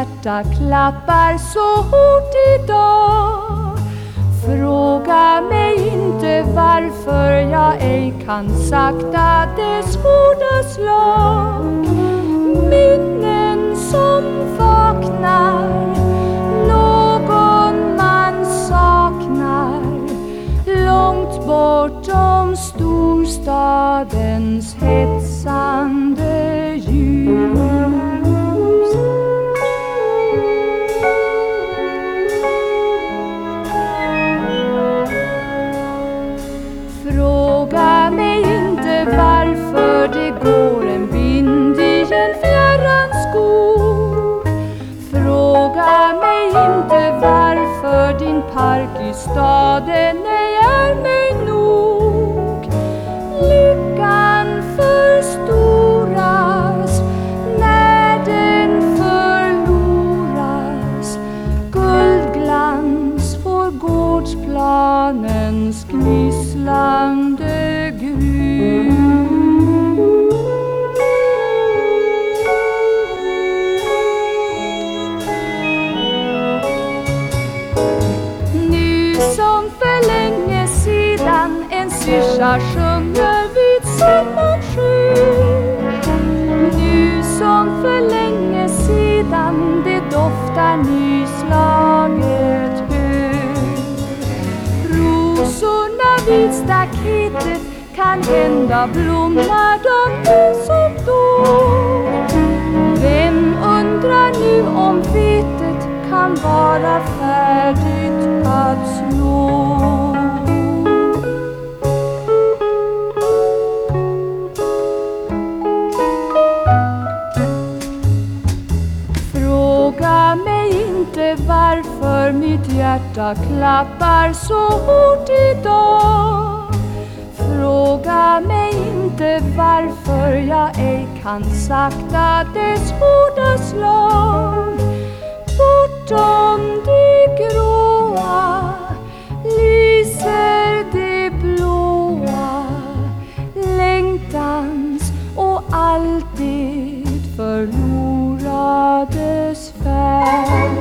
hjärta klappar så hårt idag. Fråga mig inte varför jag ej kan sakta dess hårda slag. Minnen som vaknar, någon man saknar, långt bortom storstadens hetsande ljus. Fråga mig inte varför det går en vind i en fjärran skog. Fråga mig inte varför din park i staden ej är mig nog. Lyckan förstoras när den förloras. Guldglans får gårdsplanens gnisslande grus. Nu som för länge sedan en syrsa sjunger vid samma sjö. Nu som för länge sedan det doftar nyslaget hö. Rosorna vid staketet kan hända blommar de nu som då. Vem undrar nu om vetet kan vara färdigt att slå? Fråga mig inte varför mitt hjärta klappar så hårt idag. Fråga mig inte varför jag ej kan sakta dess hårda slag. Bortom det gråa lyser det blåa, längtans och alltid förlorades färg.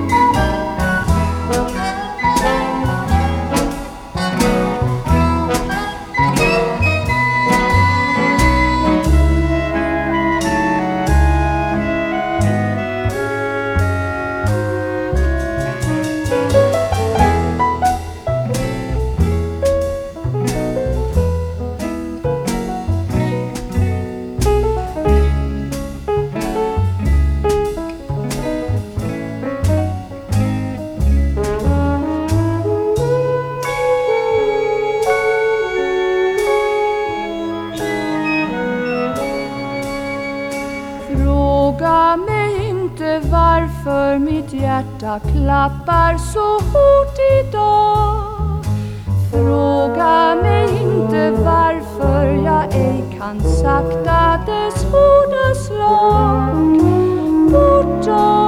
Fråga mig inte varför mitt hjärta klappar så hårt idag. Fråga mig inte varför jag ej kan sakta dess hårda slag. Bortom